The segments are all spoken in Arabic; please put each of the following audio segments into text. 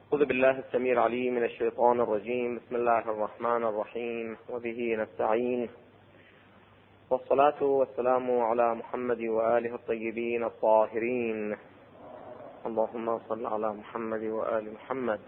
أعوذ بالله السميع العليم من الشيطان الرجيم. بسم الله الرحمن الرحيم، وبه نستعين، والصلاة والسلام على محمد وآله الطيبين الطاهرين. اللهم صل على محمد وآل محمد.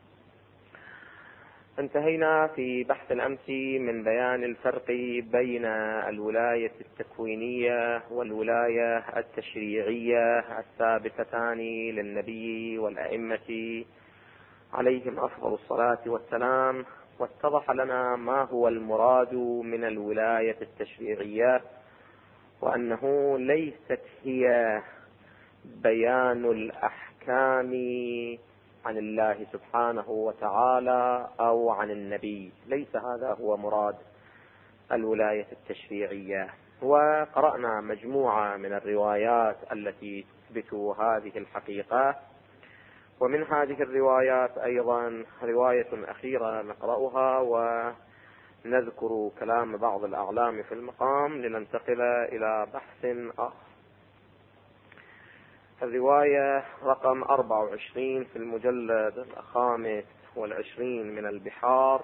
انتهينا في بحث الأمس من بيان الفرق بين الولاية التكوينية والولاية التشريعية الثابتتان للنبي والأئمة عليهم أفضل الصلاة والسلام، واتضح لنا ما هو المراد من الولاية التشريعية، وأنه ليست هي بيان الأحكام عن الله سبحانه وتعالى أو عن النبي، ليس هذا هو مراد الولاية التشريعية. وقرأنا مجموعة من الروايات التي تثبت هذه الحقيقة، ومن هذه الروايات أيضا رواية أخيرة نقرأها ونذكر كلام بعض الأعلام في المقام لننتقل إلى بحث آخر. الرواية رقم 24 في المجلد 25 من البحار،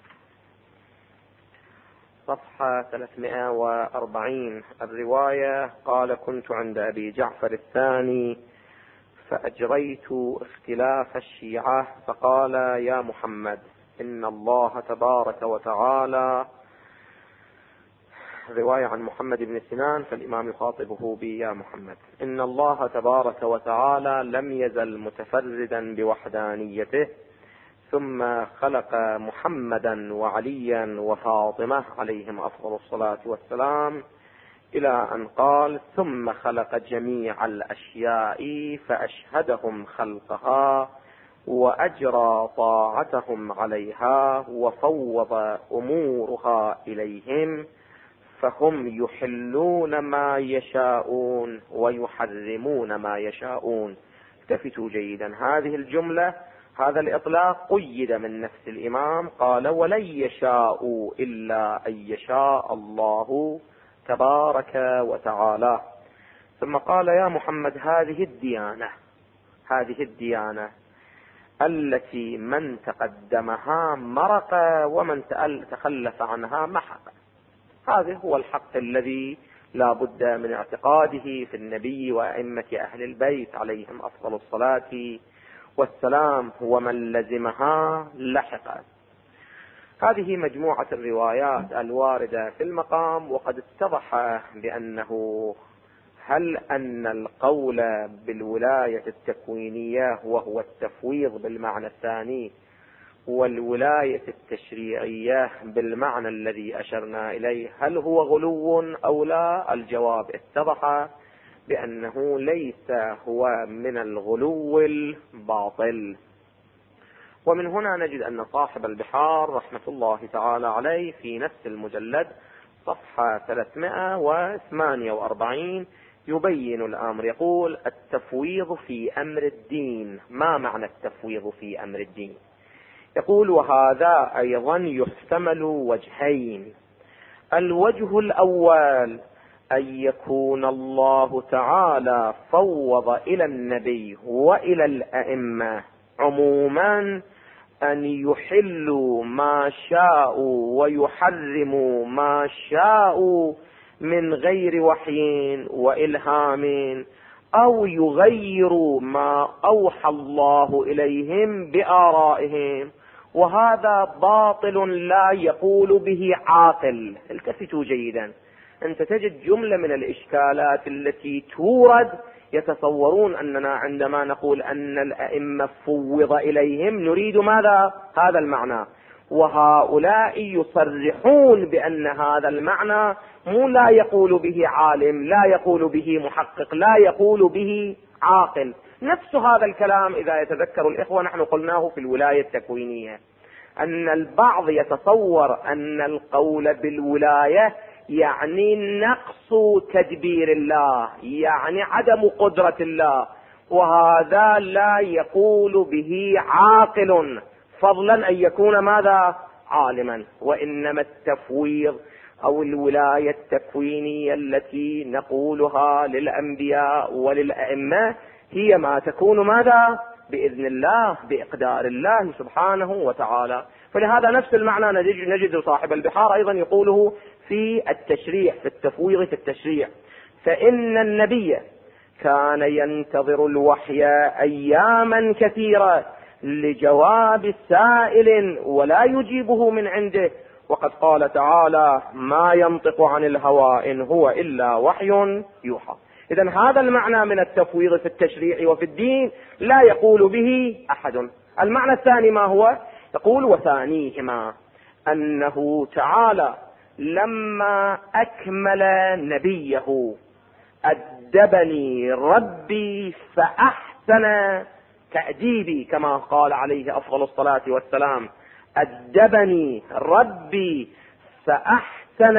صفحة 340. الرواية: قال: كنت عند أبي جعفر الثاني فأجريت اختلاف الشيعة فقال: يا محمد، إن الله تبارك وتعالى. رواية عن محمد بن سنان، فالإمام يخاطبه بيا محمد: إن الله تبارك وتعالى لم يزل متفردا بوحدانيته، ثم خلق محمدا وعليا وفاطمة عليهم أفضل الصلاة والسلام، إلى أن قال: ثم خلق جميع الأشياء فأشهدهم خلقها وأجرى طاعتهم عليها وفوض أمورها إليهم، فهم يحلون ما يشاءون ويحرمون ما يشاءون. التفتوا جيدا، هذه الجملة، هذا الإطلاق قيد من نفس الإمام، قال: ولن يشاءوا إلا أن يشاء الله تبارك وتعالى. ثم قال: يا محمد، هذه الديانة التي من تقدمها مرق ومن تخلف عنها محق. هذا هو الحق الذي لا بد من اعتقاده في النبي وأئمة أهل البيت عليهم أفضل الصلاة والسلام، ومن لزمها لحق. هذه مجموعة الروايات الواردة في المقام، وقد اتضح بأنه هل أن القول بالولاية التكوينية وهو التفويض بالمعنى الثاني، والولاية التشريعية بالمعنى الذي أشرنا إليه، هل هو غلو أو لا؟ الجواب اتضح بأنه ليس هو من الغلو الباطل. ومن هنا نجد أن صاحب البحار رحمة الله تعالى عليه في نفس المجلد صفحة 348 يبين الأمر، يقول: التفويض في أمر الدين. ما معنى التفويض في أمر الدين؟ يقول: وهذا أيضا يحتمل وجهين. الوجه الأول أن يكون الله تعالى فوض إلى النبي وإلى الأئمة عموما أن يحلوا ما شاءوا ويحرموا ما شاءوا من غير وحي وإلهام، أو يغيروا ما أوحى الله إليهم بآرائهم، وهذا باطل لا يقول به عاقل. التفتوا جيدا، أنت تجد جملة من الإشكالات التي تورد يتصورون أننا عندما نقول أن الأئمة فوض إليهم نريد ماذا؟ هذا المعنى، وهؤلاء يصرحون بأن هذا المعنى لا يقول به عالم، لا يقول به محقق، لا يقول به عاقل. نفس هذا الكلام إذا يتذكر الإخوة نحن قلناه في الولاية التكوينية، أن البعض يتصور أن القول بالولاية يعني نقص تدبير الله، يعني عدم قدرة الله، وهذا لا يقول به عاقل، فضلا أن يكون ماذا؟ عالما. وإنما التفويض أو الولاية التكوينية التي نقولها للأنبياء وللأئمة هي ما تكون ماذا؟ بإذن الله بإقدار الله سبحانه وتعالى. فلهذا نفس المعنى نجد صاحب البحار أيضا يقوله في التشريع، في التفويض في التشريع: فإن النبي كان ينتظر الوحي أياما كثيرة لجواب السائل ولا يجيبه من عنده، وقد قال تعالى: ما ينطق عن الهوى إن هو إلا وحي يوحى. إذن هذا المعنى من التفويض في التشريع وفي الدين لا يقول به أحد. المعنى الثاني ما هو؟ يقول: وثانيهما أنه تعالى لما أكمل نبيه أدبني ربي فأحسن تأديبي، كما قال عليه أفضل الصلاة والسلام: أدبني ربي فأحسن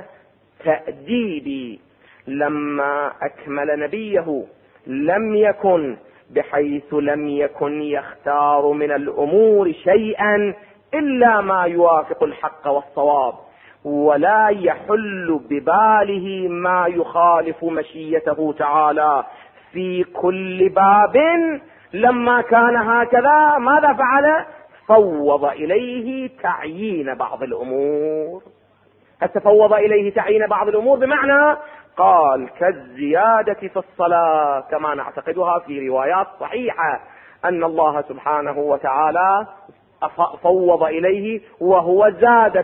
تأديبي. لما أكمل نبيه لم يكن بحيث لم يكن يختار من الأمور شيئا إلا ما يوافق الحق والصواب، ولا يحل بباله ما يخالف مشيته تعالى في كل باب. لما كان هكذا ماذا فعل؟ فوض إليه تعيين بعض الأمور. فوض إليه تعيين بعض الأمور بمعنى قال كالزيادة في الصلاة، كما نعتقدها في روايات صحيحة أن الله سبحانه وتعالى فوض إليه، وهو زاد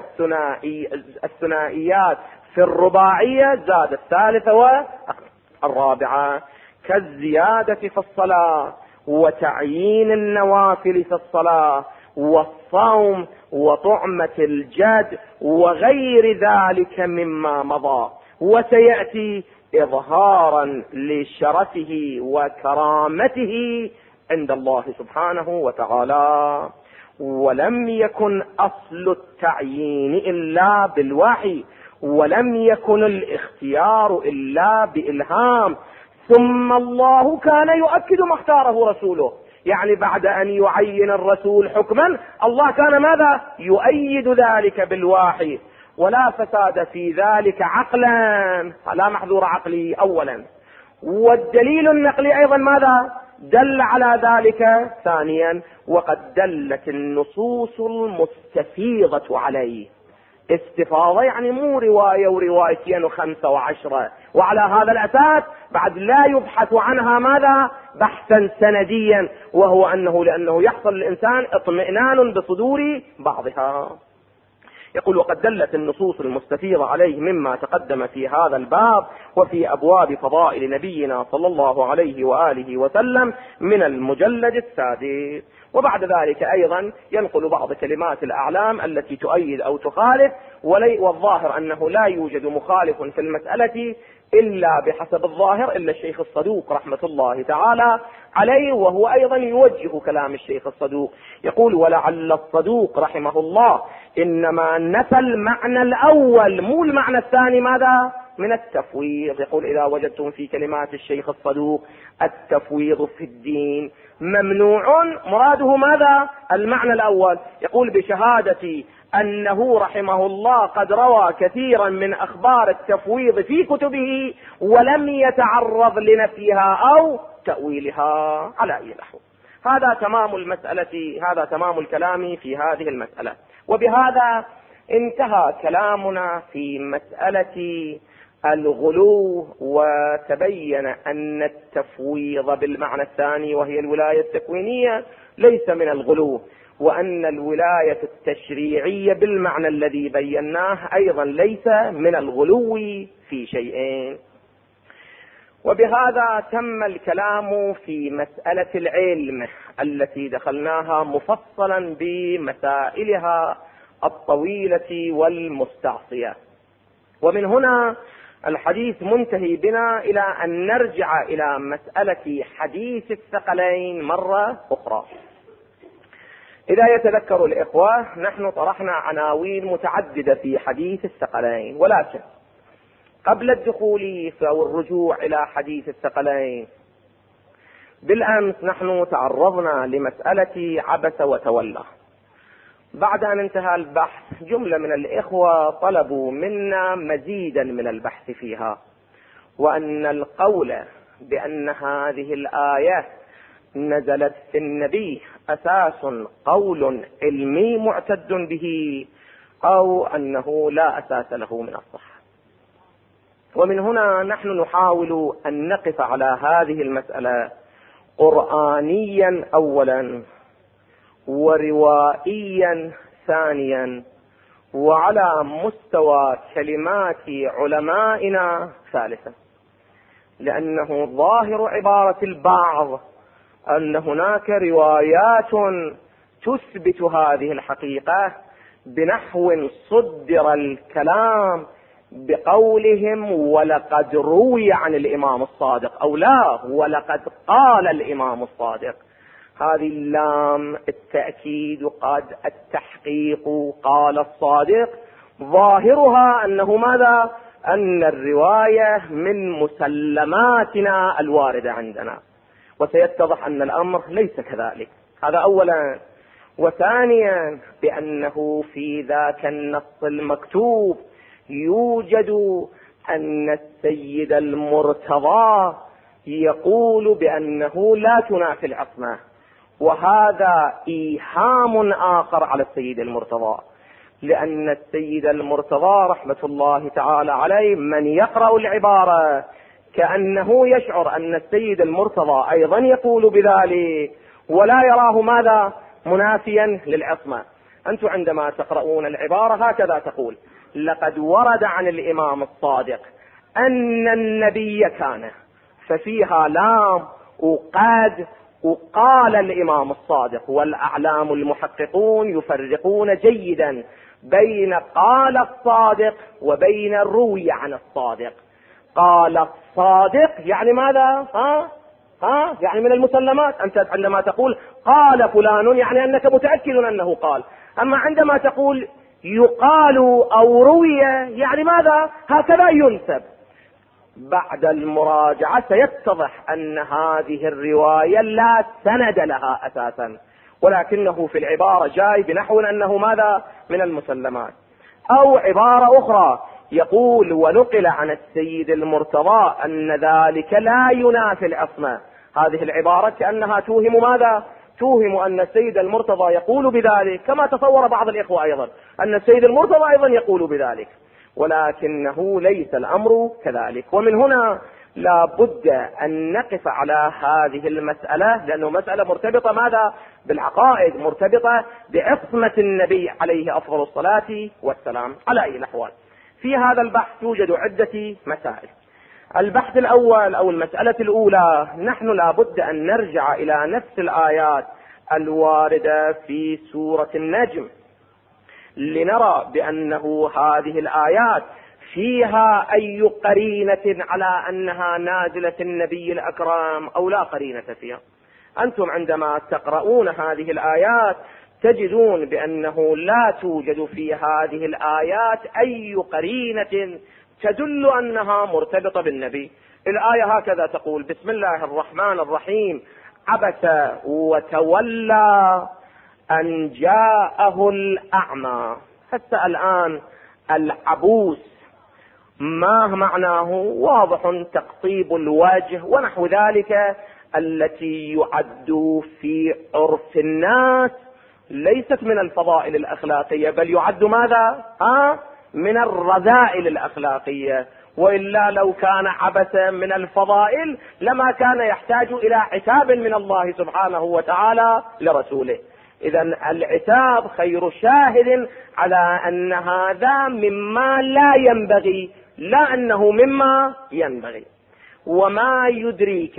الثنائيات في الرباعية، زاد الثالثة والرابعة، كالزيادة في الصلاة وتعيين النوافل في الصلاة والصوم وطعمة الجد وغير ذلك مما مضى، وسيأتي إظهارا لشرفه وكرامته عند الله سبحانه وتعالى. ولم يكن أصل التعيين إلا بالوحي، ولم يكن الاختيار إلا بإلهام، ثم الله كان يؤكد ما اختاره رسوله. يعني بعد أن يعين الرسول حكما الله كان ماذا؟ يؤيد ذلك بالوحي، ولا فساد في ذلك عقلا، لا محذور عقلي أولا، والدليل النقلي أيضا ماذا؟ دل على ذلك ثانيا. وقد دلت النصوص المستفيضة عليه. استفاضة يعني مو رواية وروايتين وخمسة وعشرة، وعلى هذا الأساس بعد لا يبحث عنها ماذا؟ بحثا سنديا، وهو لأنه يحصل للإنسان اطمئنان بصدور بعضها. يقول: وقد دلت النصوص المستفيضة عليه مما تقدم في هذا الباب وفي أبواب فضائل نبينا صلى الله عليه وآله وسلم من المجلد السادس. وبعد ذلك أيضا ينقل بعض كلمات الأعلام التي تؤيد أو تخالف، والظاهر أنه لا يوجد مخالف في المسألة إلا بحسب الظاهر إلا الشيخ الصدوق رحمة الله تعالى عليه، وهو أيضا يوجه كلام الشيخ الصدوق. يقول: ولعل الصدوق رحمه الله إنما نفى المعنى الأول مو المعنى الثاني ماذا؟ من التفويض. يقول: إذا وجدتم في كلمات الشيخ الصدوق التفويض في الدين ممنوع، مراده ماذا؟ المعنى الأول. يقول: بشهادة أنه رحمه الله قد روى كثيرا من أخبار التفويض في كتبه ولم يتعرض لنفيها أو تأويلها على أي نحو. هذا تمام المسألة، هذا تمام الكلام في هذه المسألة. وبهذا انتهى كلامنا في مسألة الغلو، وتبين أن التفويض بالمعنى الثاني وهي الولاية التكوينية ليس من الغلو، وأن الولاية التشريعية بالمعنى الذي بيناه أيضا ليس من الغلو في شيئين. وبهذا تم الكلام في مسألة العلم التي دخلناها مفصلا بمسائلها الطويلة والمستعصية، ومن هنا الحديث منتهي بنا إلى أن نرجع إلى مسألة حديث الثقلين مرة أخرى. إذا يتذكر الإخوة نحن طرحنا عناوين متعددة في حديث الثقلين، ولكن قبل الدخول أو الرجوع إلى حديث الثقلين بالأمس نحن تعرضنا لمسألة عبس وتولى. بعد أن انتهى البحث جملة من الإخوة طلبوا منا مزيدا من البحث فيها، وأن القول بأن هذه الآية نزلت في النبي أساس قول علمي معتد به، أو أنه لا أساس له من الصحة. ومن هنا نحن نحاول أن نقف على هذه المسألة قرآنيا أولا، وروائيا ثانيا، وعلى مستوى كلمات علمائنا ثالثا. لأنه ظاهر عبارة البعض أن هناك روايات تثبت هذه الحقيقة، بنحو صدر الكلام بقولهم ولقد روي عن الإمام الصادق، أو لا ولقد قال الإمام الصادق. هذه اللام التأكيد قد التحقيق قال الصادق، ظاهرها أنه ماذا؟ أن الرواية من مسلماتنا الواردة عندنا، وسيتضح أن الأمر ليس كذلك. هذا أولا. وثانيا بأنه في ذاك النص المكتوب يوجد أن السيد المرتضى يقول بأنه لا تنافي العصمة، وهذا إيهام آخر على السيد المرتضى، لأن السيد المرتضى رحمة الله تعالى عليه من يقرأ العبارة كأنه يشعر أن السيد المرتضى أيضا يقول بذلك، ولا يراه ماذا؟ منافيا للعصمة. أنتم عندما تقرؤون العبارة هكذا تقول: لقد ورد عن الإمام الصادق أن النبي كان، ففيها لام وقد وقال الإمام الصادق. والأعلام المحققون يفرقون جيدا بين قال الصادق وبين الروي عن الصادق. قال الصادق يعني ماذا؟ يعني من المسلمات. أنت عندما تقول قال فلان يعني أنك متأكد أنه قال. أما عندما تقول يقال أو روي يعني ماذا؟ هكذا ينسب. بعد المراجعة سيتضح أن هذه الرواية لا سند لها أساسا، ولكنه في العبارة جاي بنحو أنه ماذا؟ من المسلمات. أو عبارة أخرى يقول: ونقل عن السيد المرتضى أن ذلك لا ينافي العصمة. هذه العبارة كأنها توهم ماذا؟ توهم أن السيد المرتضى يقول بذلك، كما تصور بعض الإخوة أيضا أن السيد المرتضى أيضا يقول بذلك، ولكنه ليس الأمر كذلك. ومن هنا لا بد أن نقف على هذه المسألة، لأنه مسألة مرتبطة ماذا؟ بالعقائد، مرتبطة بعصمة النبي عليه أفضل الصلاة والسلام. على أي الأحوال في هذا البحث يوجد عدة مسائل. البحث الأول أو المسألة الأولى، نحن لا بد أن نرجع إلى نفس الآيات الواردة في سورة النجم لنرى بأنه هذه الآيات فيها أي قرينة على أنها نازلة النبي الأكرم أو لا قرينة فيها. أنتم عندما تقرؤون هذه الآيات تجدون بأنه لا توجد في هذه الآيات أي قرينة تدل أنها مرتبطة بالنبي. الآية هكذا تقول: بسم الله الرحمن الرحيم، عبس وتولى أن جاءه الأعمى. حتى الآن العبوس ما معناه؟ واضح، تقطيب الوجه ونحو ذلك، التي يعد في عرف الناس ليست من الفضائل الأخلاقية، بل يعد ماذا؟ من الرذائل الأخلاقية. وإلا لو كان عبثا من الفضائل لما كان يحتاج إلى عتاب من الله سبحانه وتعالى لرسوله. إذن العتاب خير شاهد على أن هذا مما لا ينبغي، لا أنه مما ينبغي. وما يدريك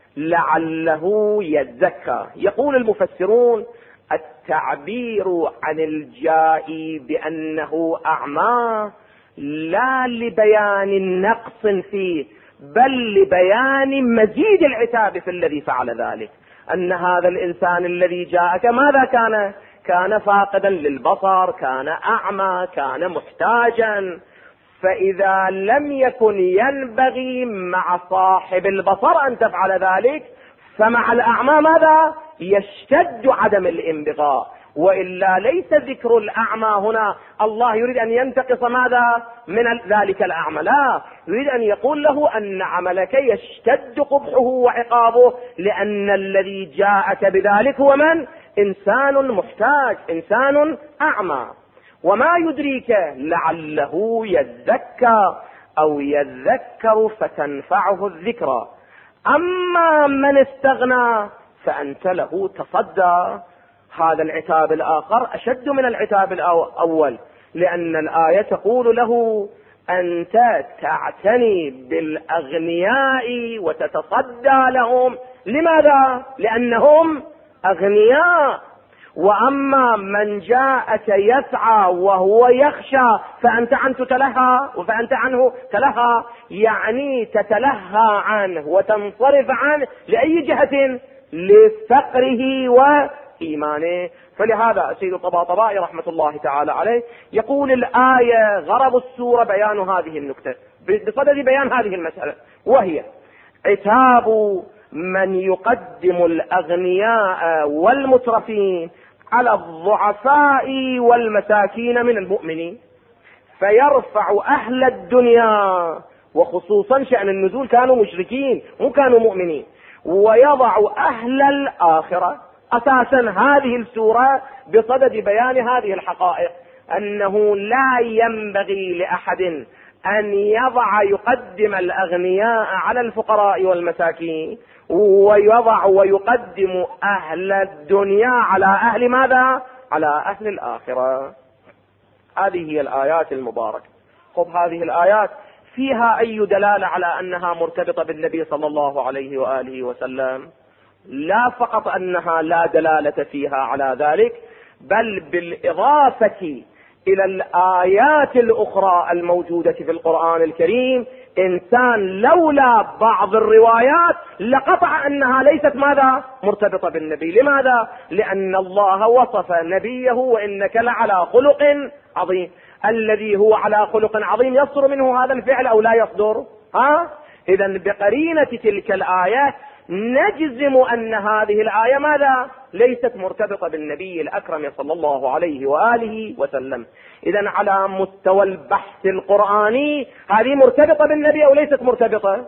لعله يزكى. يقول المفسرون: التعبير عن الجائي بأنه أعمى لا لبيان نقص فيه، بل لبيان مزيد العتاب في الذي فعل ذلك. أن هذا الإنسان الذي جاءك ماذا كان؟ كان فاقدا للبصر، كان أعمى، كان محتاجا. فإذا لم يكن ينبغي مع صاحب البصر أن تفعل ذلك، فمع الأعمى ماذا؟ يشتد عدم الانبغاء. وإلا ليس ذكر الأعمى هنا الله يريد أن ينتقص ماذا من ذلك الأعمى، لا، يريد أن يقول له أن عملك يشتد قبحه وعقابه، لأن الذي جاءك بذلك هو من؟ إنسان محتاج، إنسان أعمى. وما يدريك لعله يذكر أو يذكر فتنفعه الذكرى. أما من استغنى فأنت له تصدى. هذا العتاب الآخر أشد من العتاب الأول، لأن الآية تقول له أنت تعتني بالأغنياء وتتصدى لهم. لماذا؟ لأنهم أغنياء. وأما من جاءك يسعى وهو يخشى فأنت عنه تلهى، يعني تتلهى عنه وتنصرف عنه لأي جهة؟ لفقره وإيمانه. فلهذا سيد الطباطبائي رحمة الله تعالى عليه يقول الآية غرض السورة بيان هذه النكتة بصدد بيان هذه المسألة، وهي عتاب من يقدم الأغنياء والمترفين على الضعفاء والمساكين من المؤمنين، فيرفع أهل الدنيا، وخصوصا شأن النزول كانوا مشركين مو كانوا مؤمنين، ويضع أهل الآخرة. أساسا هذه السورة بصدد بيان هذه الحقائق، أنه لا ينبغي لأحد أن يقدم الأغنياء على الفقراء والمساكين، ويقدم أهل الدنيا على أهل ماذا؟ على أهل الآخرة. هذه هي الآيات المباركة. خب هذه الآيات فيها أي دلالة على أنها مرتبطة بالنبي صلى الله عليه وآله وسلم؟ لا فقط أنها لا دلالة فيها على ذلك، بل بالإضافة إلى الآيات الأخرى الموجودة في القرآن الكريم إنسان لولا بعض الروايات لقطع أنها ليست ماذا؟ مرتبطة بالنبي. لماذا؟ لأن الله وصف نبيه وإنك لعلى خلق عظيم. الذي هو على خلق عظيم يصدر منه هذا الفعل أو لا يصدر؟ إذن بقرينة تلك الآية نجزم أن هذه الآية ماذا؟ ليست مرتبطة بالنبي الأكرم صلى الله عليه وآله وسلم. إذن على مستوى البحث القرآني هذه مرتبطة بالنبي أو ليست مرتبطة؟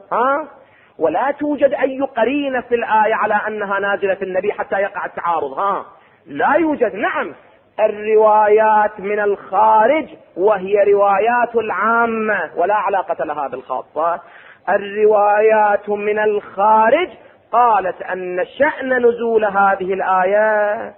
ولا توجد أي قرينة في الآية على أنها نازلة في النبي حتى يقع التعارض. لا يوجد. نعم، الروايات من الخارج وهي روايات العامة ولا علاقة لها بالخاصة. الروايات من الخارج قالت أن شأن نزول هذه الآية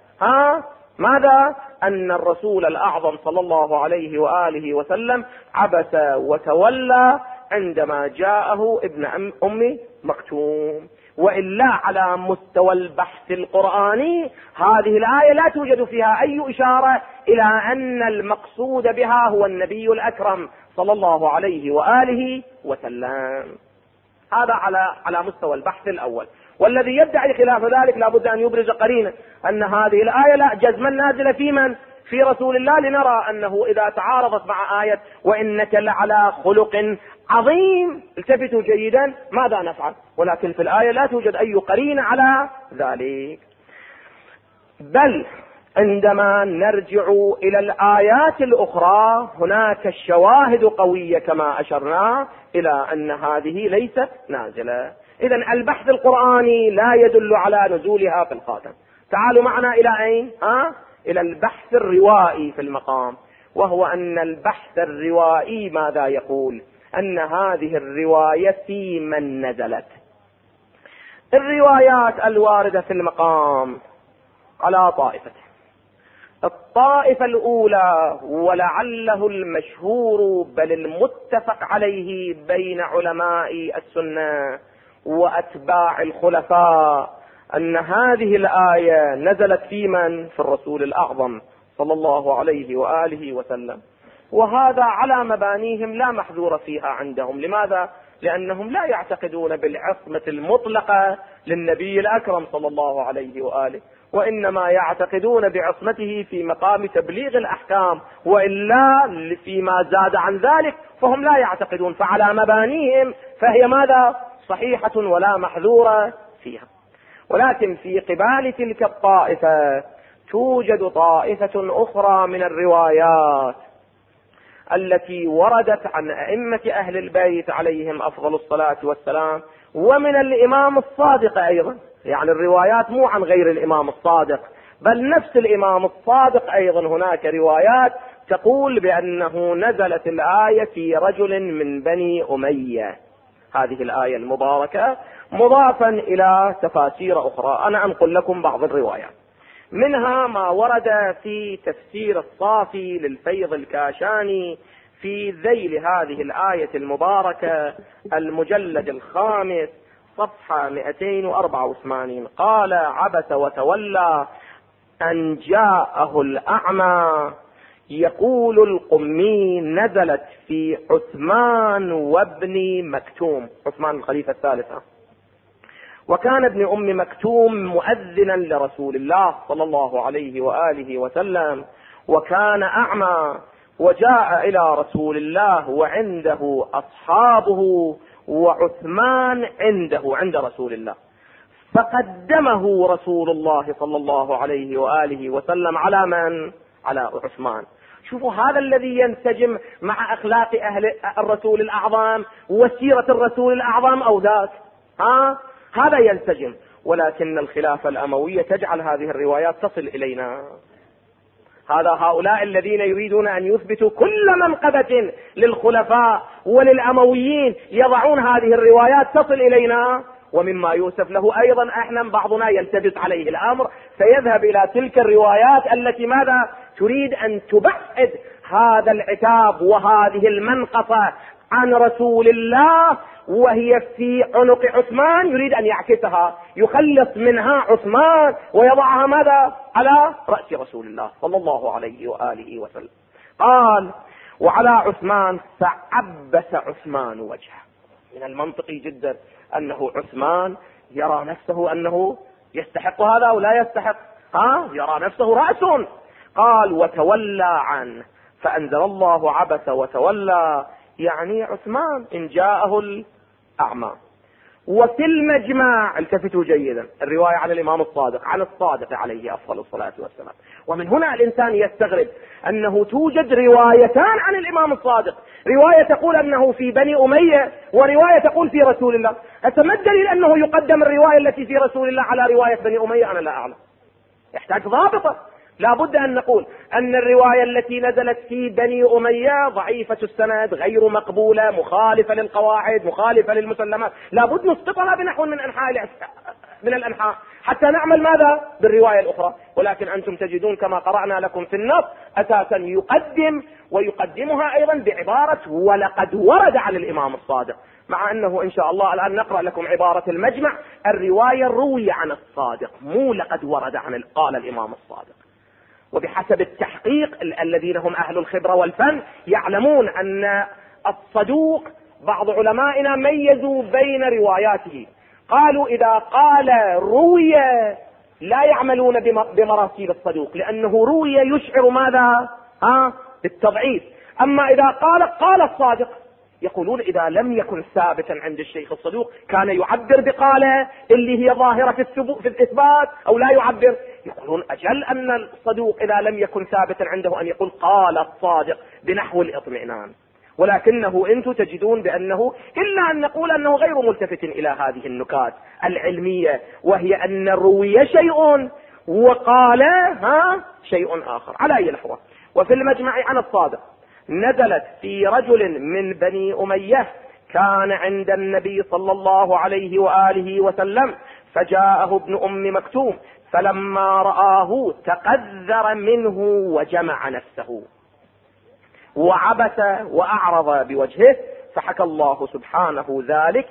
ماذا؟ أن الرسول الأعظم صلى الله عليه وآله وسلم عبس وتولى عندما جاءه ابن أم مكتوم. وإلا على مستوى البحث القرآني هذه الآية لا توجد فيها أي إشارة إلى أن المقصود بها هو النبي الأكرم صلى الله عليه وآله وسلم. هذا على مستوى البحث الأول. والذي يدعي خلاف ذلك لابد أن يبرز قرينة أن هذه الآية لا جزما نازلة في من؟ في رسول الله، لنرى أنه إذا تعارضت مع آية وإنك لعلى خلق عظيم التفتوا جيدا ماذا نفعل؟ ولكن في الآية لا توجد أي قرينة على ذلك. بل عندما نرجع إلى الآيات الأخرى هناك الشواهد قوية كما أشرنا إلى أن هذه ليست نازلة. إذن البحث القرآني لا يدل على نزولها في الخاتم. تعالوا معنا إلى أين؟ إلى البحث الروائي في المقام، وهو أن البحث الروائي ماذا يقول؟ أن هذه الرواية في من نزلت. الروايات الواردة في المقام على طائفتين. الطائفة الأولى ولعله المشهور بل المتفق عليه بين علماء السنة وأتباع الخلفاء أن هذه الآية نزلت في من؟ في الرسول الأعظم صلى الله عليه وآله وسلم. وهذا على مبانيهم لا محذور فيها عندهم. لماذا؟ لأنهم لا يعتقدون بالعصمة المطلقة للنبي الأكرم صلى الله عليه وآله، وإنما يعتقدون بعصمته في مقام تبليغ الأحكام، وإلا فيما زاد عن ذلك فهم لا يعتقدون. فعلى مبانيهم فهي ماذا؟ صحيحة ولا محذورة فيها. ولكن في قبال تلك الطائفة توجد طائفة أخرى من الروايات التي وردت عن أئمة أهل البيت عليهم أفضل الصلاة والسلام ومن الإمام الصادق أيضا، يعني الروايات مو عن غير الإمام الصادق بل نفس الإمام الصادق أيضا هناك روايات تقول بأنه نزلت الآية في رجل من بني أمية، هذه الآية المباركة، مضافا إلى تفاسير أخرى. أنا أنقل لكم بعض الروايات، منها ما ورد في تفسير الصافي للفيض الكاشاني في ذيل هذه الآية المباركة، المجلد 5 صفحة 284، قال: عبس وتولى أن جاءه الأعمى. يقول القمي: نزلت في عثمان وابن مكتوم، عثمان الخليفة الثالث، وكان ابن أم مكتوم مؤذنا لرسول الله صلى الله عليه وآله وسلم، وكان أعمى، وجاء إلى رسول الله وعنده أصحابه وعثمان عنده عند رسول الله، فقدمه رسول الله صلى الله عليه وآله وسلم على من؟ على عثمان. شوفوا هذا الذي ينسجم مع أخلاق أهل الرسول الأعظم وسيرة الرسول الأعظم أو ذاك، هذا ينسجم. ولكن الخلافة الأموية تجعل هذه الروايات تصل إلينا. هؤلاء الذين يريدون أن يثبتوا كل منقبة للخلفاء وللأمويين يضعون هذه الروايات تصل إلينا، ومما يوسف له أيضا احنا بعضنا يلتبس عليه الأمر فيذهب إلى تلك الروايات التي ماذا تريد أن تبعد هذا العتاب وهذه المنقصة عن رسول الله، وهي في عنق عثمان، يريد أن يعكسها، يخلص منها عثمان ويضعها ماذا؟ على رأس رسول الله صلى الله عليه وآله وسلم. قال: وعلى عثمان فعبس عثمان وجهه. من المنطقي جدا أنه عثمان يرى نفسه أنه يستحق هذا أو لا يستحق، يرى نفسه رأس. قال: وتولى عنه، فأنزل الله عبس وتولى، يعني عثمان إن جاءه الأعمى. وفي المجمع، التفتوا جيدا، الرواية عن الإمام الصادق، عن الصادق عليه أفضل الصلاة والسلام. ومن هنا الإنسان يستغرب أنه توجد روايتان عن الإمام الصادق، رواية تقول أنه في بني أمية ورواية تقول في رسول الله. ما الدليل أنه يقدم الرواية التي في رسول الله على رواية بني أمية؟ أنا لا أعلم، يحتاج ضابطة. لا بد أن نقول أن الرواية التي نزلت في بني أمية ضعيفة السند، غير مقبولة، مخالفة للقواعد، مخالفة للمسلمات، لا بد نسقطها بنحو من الأنحاء حتى نعمل ماذا؟ بالرواية الأخرى. ولكن أنتم تجدون كما قرأنا لكم في النص أساسا يقدم ويقدمها أيضا بعبارة ولقد ورد على الإمام الصادق، مع أنه إن شاء الله الآن نقرأ لكم عبارة المجمع، الرواية روي عن الصادق، مو لقد ورد عن قال الإمام الصادق. وبحسب التحقيق الذين هم أهل الخبرة والفن يعلمون أن الصدوق بعض علمائنا ميزوا بين رواياته، قالوا إذا قال روي لا يعملون بمراسيل الصدوق، لأنه روي يشعر ماذا؟ بالتضعيف. أما إذا قال الصادق، يقولون إذا لم يكن ثابتا عند الشيخ الصدوق كان يعبر بقاله اللي هي ظاهرة في الإثبات أو لا يعبر. يقولون أجل أن الصدوق إذا لم يكن ثابتا عنده أن يقول قال الصادق بنحو الإطمئنان. ولكنه أنتم تجدون بأنه إلا أن نقول أنه غير ملتفت إلى هذه النكات العلمية، وهي أن روي شيء وقال شيء آخر. على أي نحو. وفي المجمع عن الصادق نزلت في رجل من بني أمية كان عند النبي صلى الله عليه وآله وسلم، فجاءه ابن أم مكتوم، فلما رآه تقذر منه وجمع نفسه وعبس وأعرض بوجهه، فحكى الله سبحانه ذلك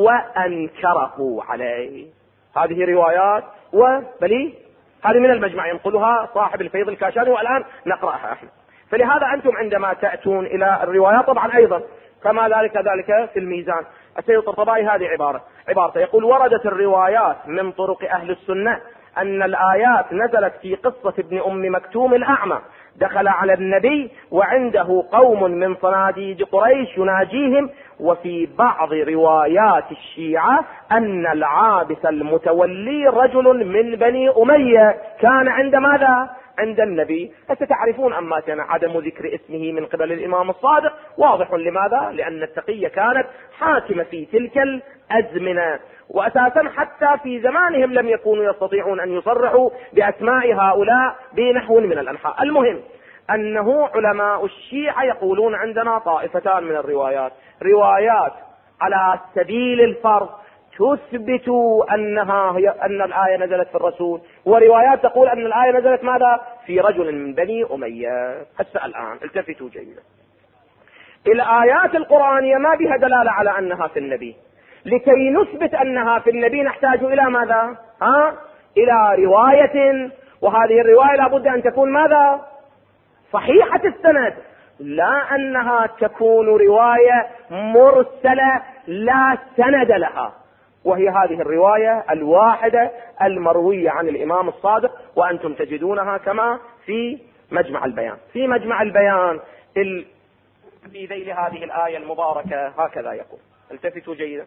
وأنكره عليه. هذه روايات وبلي هذه من المجمع ينقلها صاحب الفيض الكاشاني، والآن نقرأها احنا. فلهذا أنتم عندما تأتون إلى الروايات طبعا أيضا كما ذلك في الميزان، السيد الطبراني هذه عبارته يقول: وردت الروايات من طرق أهل السنة أن الآيات نزلت في قصة ابن أم مكتوم الأعمى، دخل على النبي وعنده قوم من صناديد قريش يناجيهم وفي بعض روايات الشيعة أن العابس المتولي رجل من بني أمية كان عند ماذا؟ عند النبي. ستعرفون أما كان عدم ذكر اسمه من قبل الإمام الصادق واضح. لماذا؟ لأن التقية كانت حاكمة في تلك الأزمنة، وأساسا حتى في زمانهم لم يكونوا يستطيعون أن يصرحوا بأسماء هؤلاء بنحو من الأنحاء. المهم أنه علماء الشيعة يقولون عندنا طائفتان من الروايات، روايات على سبيل الفرض تثبت أن الآية نزلت في الرسول، وروايات تقول أن الآية نزلت ماذا؟ في رجل من بني أمية. هسه الآن التفتوا جيدا، الآيات القرآنية ما بها دلالة على أنها في النبي. لكي نثبت أنها في النبي نحتاج إلى ماذا؟ إلى رواية، وهذه الرواية لابد أن تكون ماذا؟ صحيحة السند، لا أنها تكون رواية مرسلة لا سند لها، وهي هذه الرواية الواحدة المروية عن الإمام الصادق، وأنتم تجدونها كما في مجمع البيان. في مجمع البيان في ذيل هذه الآية المباركة هكذا يقول، التفتوا جيدا،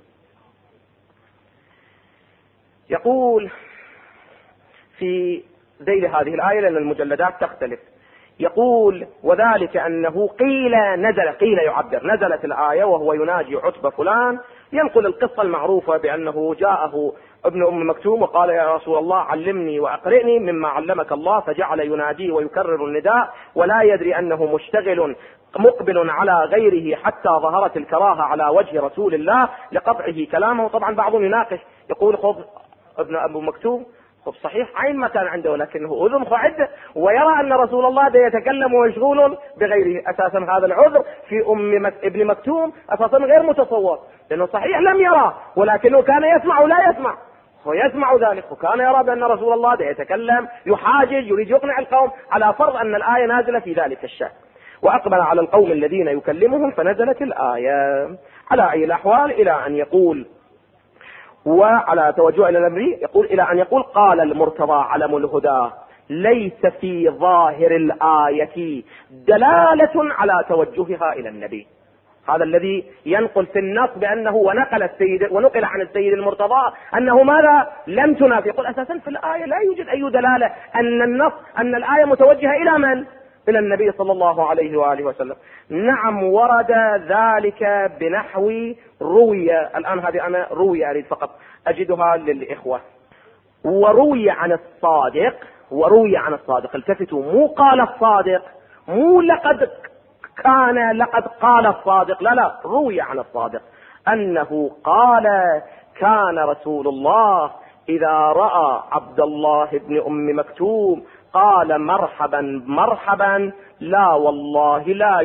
يقول في ذيل هذه الآية لأن المجلدات تختلف، يقول وذلك أنه قيل يعبر نزلت الآية وهو يناجي عتبة فلان، ينقل القصة المعروفة بأنه جاءه ابن أم مكتوم وقال يا رسول الله علمني وأقرئني مما علمك الله، فجعل يناديه ويكرر النداء ولا يدري أنه مشتغل مقبل على غيره حتى ظهرت الكراهة على وجه رسول الله لقطعه كلامه. طبعا بعضهم يناقش يقول خذ ابن أبو مكتوم صحيح عين ما كان عنده، لكنه أذن خعد ويرى أن رسول الله ده يتكلم ومشغول بغيره. أساسا هذا العذر في ابن مكتوم أساسا غير متصور، لأنه صحيح لم يرى ولكنه كان يسمع ولا يسمع، هو يسمع ذلك، وكان يرى بأن رسول الله ده يتكلم يحاجج يريد يقنع القوم على فرض أن الآية نازلة في ذلك الشأن. وأقبل على القوم الذين يكلمهم فنزلت الآية. على أي الأحوال إلى أن يقول وعلى توجه إلى الأمر يقول إلى أن يقول قال المرتضى علم الهدى ليس في ظاهر الآية دلالة على توجهها إلى النبي. هذا الذي ينقل في النص بأنه ونقل عن السيد المرتضى أنه ماذا لم تنافي، يقول أساسا في الآية لا يوجد أي دلالة أن الآية متوجهة إلى من؟ إلى النبي صلى الله عليه وآله وسلم. نعم ورد ذلك بنحو روية، الآن هذه أنا روية أريد فقط أجدها للإخوة. وروي عن الصادق التفتوا، مو قال الصادق، مو لقد قال الصادق، لا روي عن الصادق أنه قال كان رسول الله إذا رأى عبد الله بن أم مكتوم قال مرحبا لا والله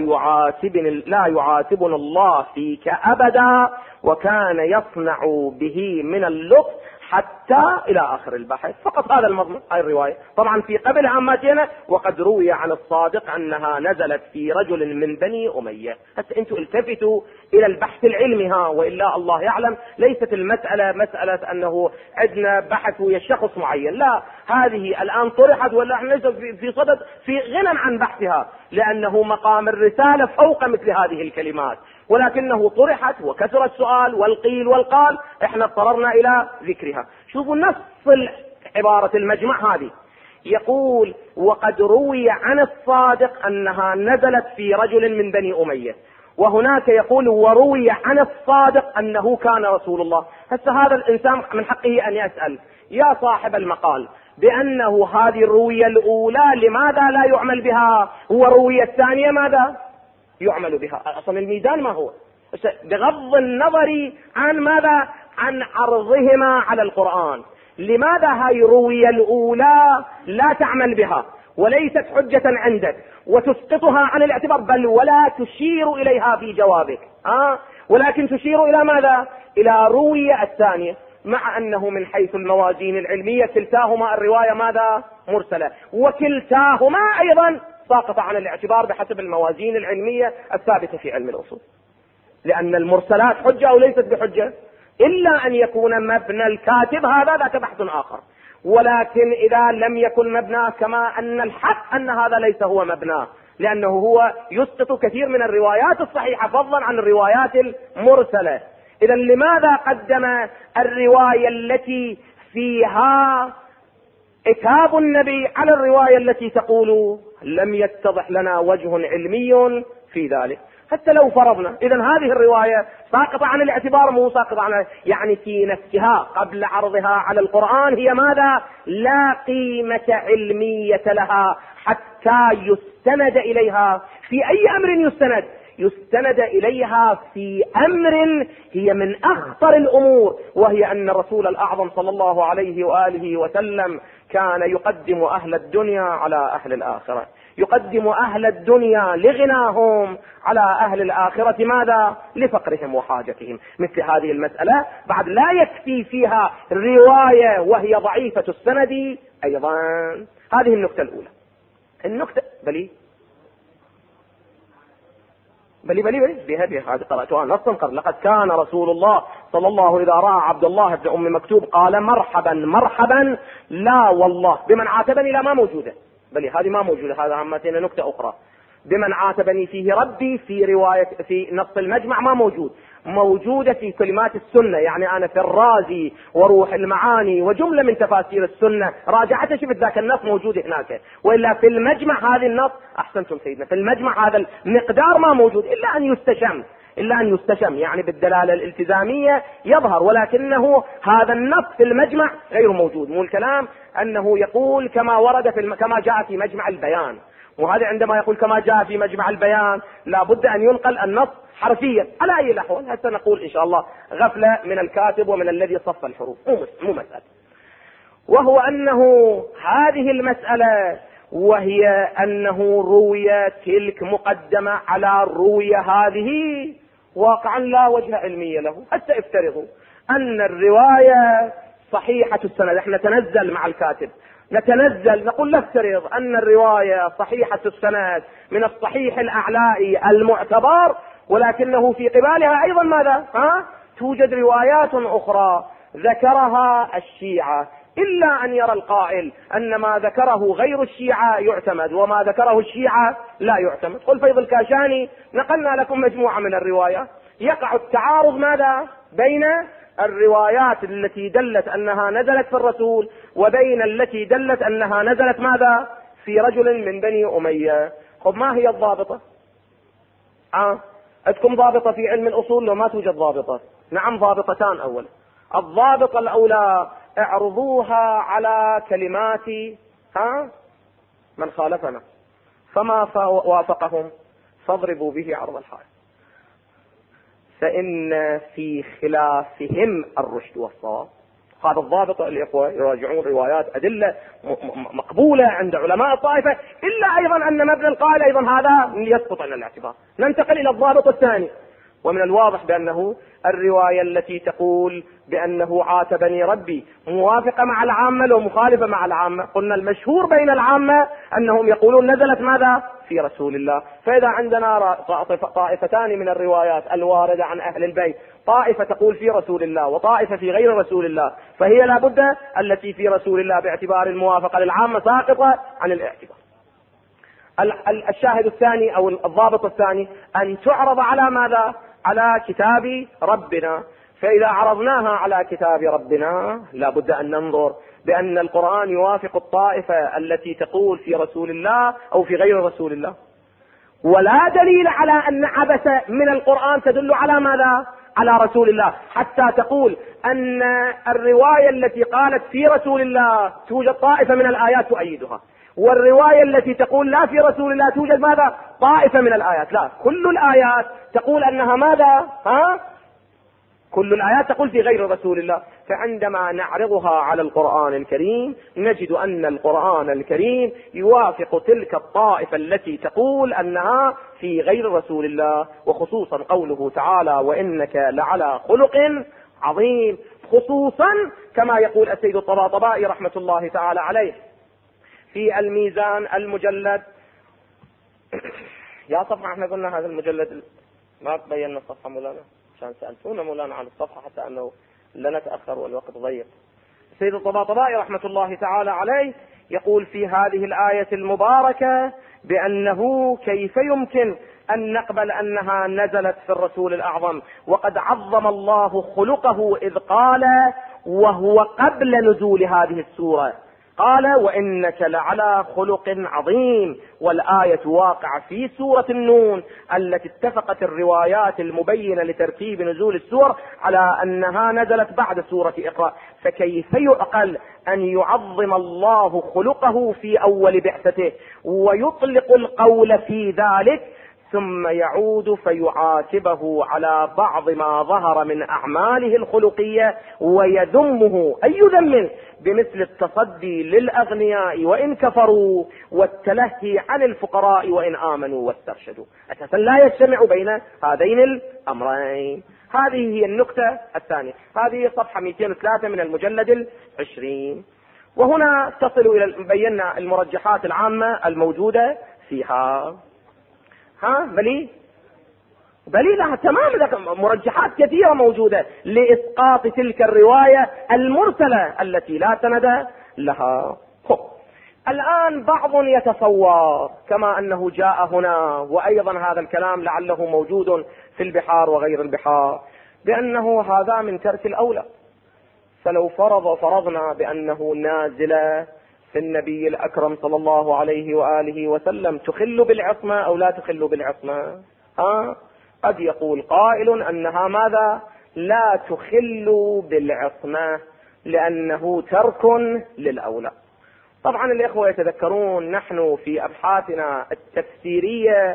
لا يعاتبنا الله فيك أبدا، وكان يصنع به من اللطف حتى إلى آخر البحث. فقط هذا المضمون هاي الرواية. طبعا في قبل عماتنا وقد روي عن الصادق أنها نزلت في رجل من بني أمية. هسه أنتم التفتوا إلى البحث العلمي وإلا الله يعلم ليست المسألة مسألة أنه عندنا بحث ويا شخص معين، لا، هذه الآن طرحت ولا احنا في صدد في غنى عن بحثها، لأنه مقام الرسالة فوق مثل هذه الكلمات، ولكنه طرحت وكثر السؤال والقيل والقال، احنا اضطررنا الى ذكرها. شوفوا نص عبارة المجمع هذه، يقول وقد روي عن الصادق انها نزلت في رجل من بني أمية، وهناك يقول وروي عن الصادق انه كان رسول الله. هسه هذا الانسان من حقه ان يسأل يا صاحب المقال بانه هذه الروية الاولى لماذا لا يعمل بها، والروية الثانية ماذا يعمل بها؟ اصلا الميزان ما هو؟ بغض النظر عن ماذا؟ عن عرضهما على القرآن، لماذا هاي الرؤية الأولى لا تعمل بها وليست حجة عندك وتسقطها عن الاعتبار، بل ولا تشير إليها في جوابك، ولكن تشير إلى ماذا؟ إلى رؤية الثانية، مع أنه من حيث الموازين العلمية كلتاهما الرواية ماذا؟ مرسلة، وكلتاهما أيضا ساقط عن الاعتبار بحسب الموازين العلمية الثابتة في علم الأصول، لأن المرسلات حجة أو ليست بحجة، إلا أن يكون مبنى الكاتب هذا ذاك بحث آخر. ولكن إذا لم يكن مبناه كما أن الحق أن هذا ليس هو مبناه، لأنه هو يسقط كثير من الروايات الصحيحة فضلا عن الروايات المرسلة. إذا لماذا قدم الرواية التي فيها إتاب النبي على الرواية التي تقول؟ لم يتضح لنا وجه علمي في ذلك. حتى لو فرضنا إذن هذه الرواية ساقطة عن الاعتبار، مو ساقطة عن، يعني في نفسها قبل عرضها على القرآن هي ماذا؟ لا قيمة علمية لها حتى يستند إليها. في أي أمر يستند إليها في أمر هي من أخطر الأمور، وهي أن الرسول الأعظم صلى الله عليه وآله وسلم كان يقدم أهل الدنيا على أهل الآخرة، يقدم أهل الدنيا لغناهم على أهل الآخرة ماذا؟ لفقرهم وحاجتهم. مثل هذه المسألة بعد لا يكفي فيها رواية وهي ضعيفة السند أيضا. هذه النقطة الأولى. النقطة بلي بهذه هذه قرأتها نصا قبل. لقد كان رسول الله صلى الله إذا رأى عبد الله بن أم مكتوم قال مرحبا مرحبا لا والله بمن عاتبني. لا، ما موجودة، بل هذه ما موجودة. هذا عمتنا نكتة أخرى. بمن عاتبني فيه ربي في رواية في نص المجمع ما موجود، موجودة في كلمات السنة. يعني أنا في الرازي وروح المعاني وجملة من تفاسير السنة راجعت شفت ذاك النص موجود هناك، وإلا في المجمع هذا النص أحسنتم سيدنا في المجمع هذا المقدار ما موجود، إلا أن يستشم يعني بالدلالة الالتزامية يظهر، ولكنه هذا النص في المجمع غير موجود. مو الكلام أنه يقول كما ورد كما جاء في مجمع البيان، وهذا عندما يقول كما جاء في مجمع البيان لا بد أن ينقل النص حرفيا. على أي الأحوال هسه نقول إن شاء الله غفلة من الكاتب ومن الذي صف الحروف، مو مسألة. وهو أنه هذه المسألة وهي أنه روية تلك مقدمة على الروية هذه واقعا لا وجه علمي له. حتى افترضوا أن الرواية صحيحة السند، احنا نتنزل مع الكاتب نقول نفترض أن الرواية صحيحة السند من الصحيح الأعلائي المعتبر، ولكنه في قبالها أيضا ماذا؟ توجد روايات أخرى ذكرها الشيعة، إلا أن يرى القائل أن ما ذكره غير الشيعة يعتمد وما ذكره الشيعة لا يعتمد. قل فيض الكاشاني نقلنا لكم مجموعة من الروايات يقع التعارض ماذا؟ بين الروايات التي دلت أنها نزلت في الرسول وبين التي دلت أنها نزلت ماذا؟ في رجل من بني أمية. خب ما هي الضابطة؟ عندكم ضابطة في علم الأصول لو ما توجد ضابطة؟ نعم ضابطتان. أولا الضابطة الأولى اعرضوها على كلمات من خالفنا فما وافقهم فاضربوا به عرض الحائط، فإن في خلافهم الرشد والصواب. هذا الضابط الإخوة يراجعون روايات أدلة مقبولة عند علماء الطائفة، إلا أيضا أن مبنى القائل أيضا هذا يسقط عن الاعتبار. ننتقل إلى الضابط الثاني. ومن الواضح بأنه الرواية التي تقول بأنه عاتبني ربي موافقة مع العامة لو مخالفة مع العامة. قلنا المشهور بين العامة أنهم يقولون نزلت ماذا؟ في رسول الله. فإذا عندنا طائفتان من الروايات الواردة عن أهل البيت، طائفة تقول في رسول الله وطائفة في غير رسول الله، فهي لابد التي في رسول الله باعتبار الموافقة للعامة ساقطة عن الاعتبار. الشاهد الثاني أو الضابط الثاني أن تعرض على ماذا؟ على كتاب ربنا. فإذا عرضناها على كتاب ربنا لابد أن ننظر بأن القرآن يوافق الطائفة التي تقول في رسول الله أو في غير رسول الله، ولا دليل على أن عبث من القرآن تدل على ماذا؟ على رسول الله، حتى تقول أن الرواية التي قالت في رسول الله توجد طائفة من الآيات تؤيدها، والرواية التي تقول لا في رسول الله توجد ماذا؟ طائفة من الآيات. لا، كل الآيات تقول أنها ماذا؟ كل الآيات تقول في غير رسول الله. فعندما نعرضها على القرآن الكريم نجد أن القرآن الكريم يوافق تلك الطائفة التي تقول أنها في غير رسول الله، وخصوصا قوله تعالى وإنك لعلى خلق عظيم، خصوصا كما يقول السيد الطباطبائي رحمة الله تعالى عليه في الميزان المجلد. يا صفحة احنا قلنا هذا المجلد ما بينا الصفحة مولانا عشان سألتونا مولانا عن الصفحة حتى أنه لا نتأخر والوقت ضيق. السيد الطباطبائي رحمة الله تعالى عليه يقول في هذه الآية المباركة بأنه كيف يمكن أن نقبل أنها نزلت في الرسول الأعظم وقد عظم الله خلقه إذ قال وهو قبل نزول هذه السورة قال وإنك لعلى خلق عظيم، والآية واقعة في سورة النون التي اتفقت الروايات المبينة لترتيب نزول السور على أنها نزلت بعد سورة اقرأ، فكيف يعقل أن يعظم الله خلقه في أول بعثته ويطلق القول في ذلك ثم يعود فيعاتبه على بعض ما ظهر من أعماله الخلقية ويذمه أي ذم بمثل التصدي للأغنياء وإن كفروا والتلهي عن الفقراء وإن آمنوا واسترشدوا. أساسا لا يجتمع بين هذين الأمرين. هذه هي النقطة الثانية. هذه صفحة 203 من المجلد 20. وهنا تصل إلى بينا المرجحات العامة الموجودة فيها. بلي لها تمام مرجحات كثيرة موجودة لإسقاط تلك الرواية المرسلة التي لا سند لها. الآن بعض يتصور كما أنه جاء هنا وأيضا هذا الكلام لعله موجود في البحار وغير البحار بأنه هذا من ترك الأولى. فلو فرضنا بأنه نازلة في النبي الأكرم صلى الله عليه وآله وسلم تخل بالعصمة أو لا تخل بالعصمة؟ قد يقول قائل أنها ماذا؟ لا تخل بالعصمة لأنه ترك للأولى. طبعا الإخوة يتذكرون نحن في أبحاثنا التفسيرية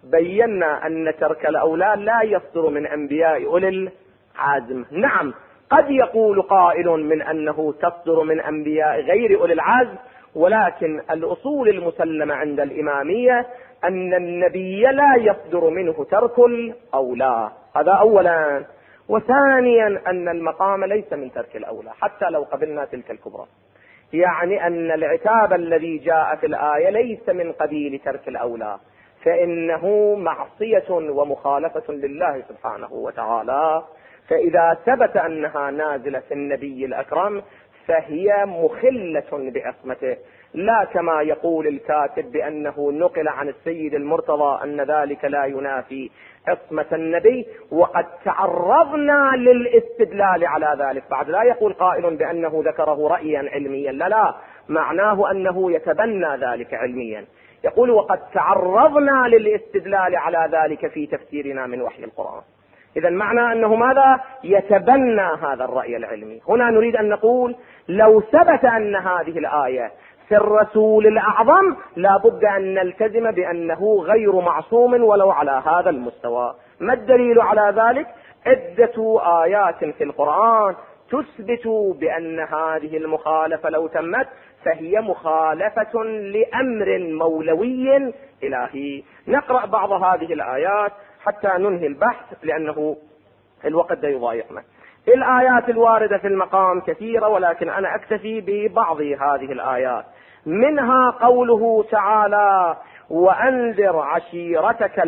بينا أن ترك الأولى لا يصدر من أنبياء أولي العزم. نعم قد يقول قائل من أنه تصدر من أنبياء غير أولي العزم، ولكن الأصول المسلمة عند الإمامية أن النبي لا يصدر منه ترك الأولى. هذا أولا. وثانيا أن المقام ليس من ترك الأولى حتى لو قبلنا تلك الكبرى، يعني أن العتاب الذي جاء في الآية ليس من قبيل ترك الأولى، فإنه معصية ومخالفة لله سبحانه وتعالى. فإذا ثبت أنها نازلة في النبي الأكرم فهي مخلة بعصمته، لا كما يقول الكاتب بأنه نقل عن السيد المرتضى أن ذلك لا ينافي عصمة النبي، وقد تعرضنا للاستدلال على ذلك. بعد لا يقول قائل بأنه ذكره رأيا علميا، لا معناه أنه يتبنى ذلك علميا. يقول وقد تعرضنا للاستدلال على ذلك في تفسيرنا من وحي القرآن. إذا معنى أنه ماذا؟ يتبنى هذا الرأي العلمي. هنا نريد أن نقول لو ثبت أن هذه الآية في الرسول الأعظم لا بد أن نلتزم بأنه غير معصوم ولو على هذا المستوى. ما الدليل على ذلك؟ عدة آيات في القرآن تثبت بأن هذه المخالفة لو تمت فهي مخالفة لأمر مولوي إلهي. نقرأ بعض هذه الآيات حتى ننهي البحث لأنه الوقت ده يضايقنا. الآيات الواردة في المقام كثيرة، ولكن أنا أكتفي ببعض هذه الآيات. منها قوله تعالى وأنذر عشيرتك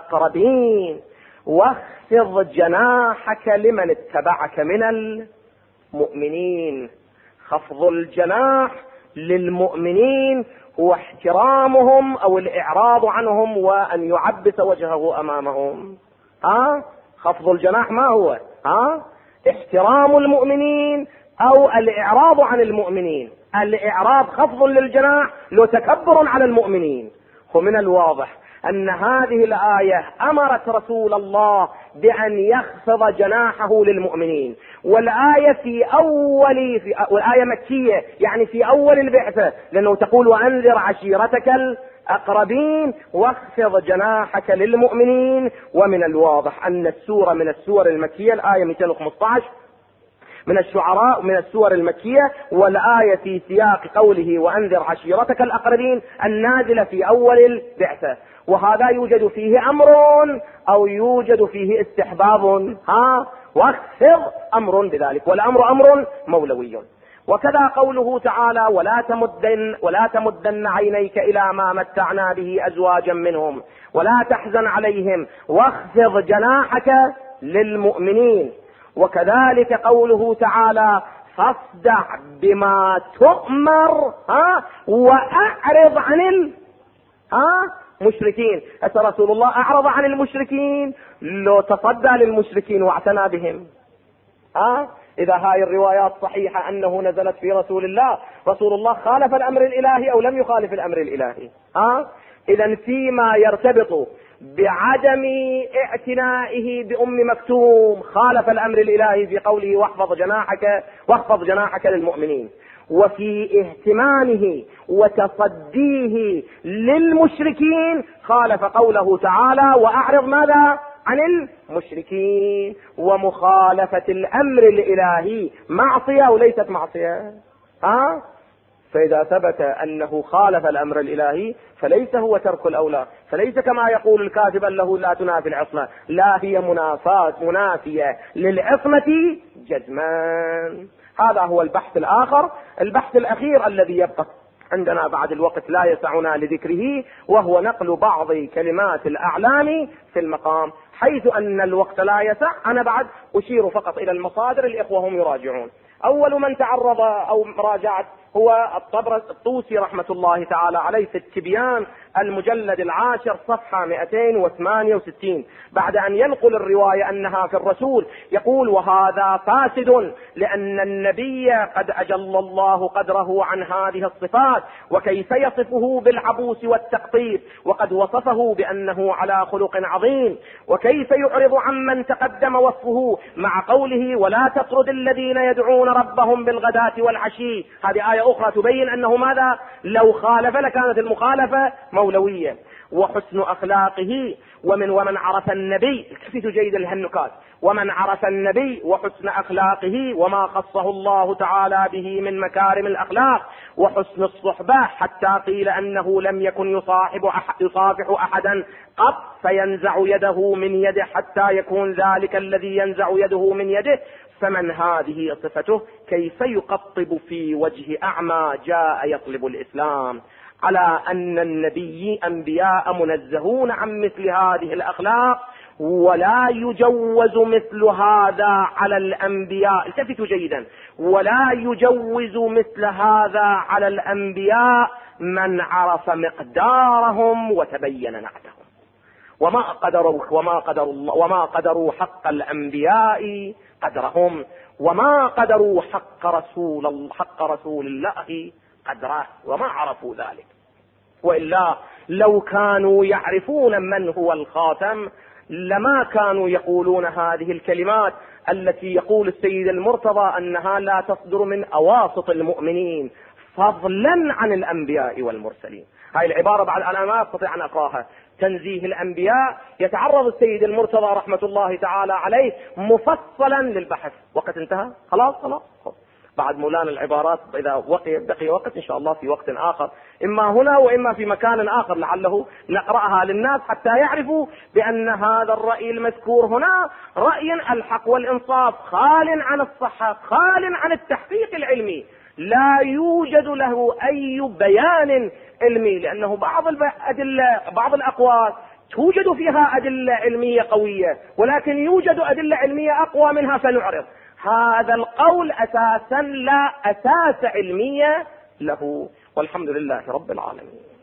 الأقربين واخفض جناحك لمن اتبعك من المؤمنين. خفض الجناح للمؤمنين هو احترامهم أو الإعراض عنهم وأن يعبس وجهه أمامهم. خفض الجناح ما هو؟ احترام المؤمنين أو الإعراض عن المؤمنين. الإعراض خفض للجناح لو تكبر على المؤمنين. ومن الواضح أن هذه الآية أمرت رسول الله بأن يخفض جناحه للمؤمنين، والآية والآية مكية يعني في أول البعثة، لأنه تقول وأنذر عشيرتك الأقربين واخفض جناحك للمؤمنين. ومن الواضح أن السورة من السور المكية، الآية 215 من الشعراء من السور المكية، والآية في سياق قوله وأنذر عشيرتك الأقربين النازلة في أول البعثة. وهذا يوجد فيه أمر أو يوجد فيه استحباب، واخفض أمر بذلك، والأمر أمر مولوي. وكذا قوله تعالى ولا تمدن عينيك إلى ما متعنا به أزواجا منهم ولا تحزن عليهم واخفض جناحك للمؤمنين. وكذلك قوله تعالى فاصدع بما تؤمر وأعرض عن مشركين. أتى رسول الله أعرض عن المشركين؟ لو تصدى للمشركين واعتنى بهم. إذا هاي الروايات صحيحة أنه نزلت في رسول الله، رسول الله خالف الأمر الإلهي أو لم يخالف الأمر الإلهي؟ إذا فيما يرتبط بعدم اعتنائه بأم مكتوم خالف الأمر الإلهي في قوله واخفض جناحك للمؤمنين، وفي اهتمامه وتصديه للمشركين خالف قوله تعالى وأعرض ماذا عن المشركين. ومخالفة الأمر الإلهي معصية وليست معصية. فإذا ثبت أنه خالف الأمر الإلهي فليس هو ترك الأولى، فليس كما يقول الكاتب أنه لا تنافي العصمة، لا، هي منافية للعصمة جزمان. هذا هو البحث الآخر. البحث الأخير الذي يبقى عندنا بعد الوقت لا يسعنا لذكره، وهو نقل بعض كلمات الأعلام في المقام، حيث أن الوقت لا يسع. أنا بعد أشير فقط إلى المصادر، الإخوة هم يراجعون. أول من تعرض أو راجعت هو الطوسي رحمة الله تعالى عليه في التبيان المجلد 10 صفحة 268، بعد أن ينقل الرواية أنها في الرسول يقول وهذا فاسد لأن النبي قد أجل الله قدره عن هذه الصفات، وكيف يصفه بالعبوس والتقطيب وقد وصفه بأنه على خلق عظيم، وكيف يعرض عمن تقدم وصفه مع قوله ولا تطرد الذين يدعون ربهم بالغداة والعشي. هذه آية أخرى تبين أنه ماذا؟ لو خالف لكانت المخالفة مولوية. وحسن أخلاقه ومن عرف النبي، التفتوا جيد لهالنكات، ومن عرف النبي وحسن أخلاقه وما خصه الله تعالى به من مكارم الأخلاق وحسن الصحبة، حتى قيل أنه لم يكن يصافح أحدا قط فينزع يده من يده حتى يكون ذلك الذي ينزع يده من يده. فمن هذه صفته كيف يقطب في وجه أعمى جاء يطلب الإسلام، على أن النبي أنبياء منزهون عن مثل هذه الأخلاق، ولا يجوز مثل هذا على الأنبياء. التفتوا جيدا، ولا يجوز مثل هذا على الأنبياء من عرف مقدارهم وتبين نعتهم. وما قدروا حق الأنبياء قدرهم، وما قدروا حق رسول الله قدره، وما عرفوا ذلك. وإلا لو كانوا يعرفون من هو الخاتم لما كانوا يقولون هذه الكلمات التي يقول السيد المرتضى أنها لا تصدر من أواسط المؤمنين فضلا عن الأنبياء والمرسلين. هاي العبارة بعد أنا ما أستطيع أن أقراها. تنزيه الأنبياء يتعرض السيد المرتضى رحمة الله تعالى عليه مفصلا للبحث. وقت انتهى، خلاص بعد مولانا العبارات إذا بقي وقت إن شاء الله في وقت آخر، إما هنا وإما في مكان آخر لعله نقرأها للناس حتى يعرفوا بأن هذا الرأي المذكور هنا رأي الحق والإنصاف، خال عن الصحة، خال عن التحقيق العلمي، لا يوجد له أي بيان علمي، لأنه بعض الأقوال توجد فيها أدلة علمية قوية، ولكن يوجد أدلة علمية أقوى منها فنعرض. هذا القول أساسا لا أساس علمية له، والحمد لله رب العالمين.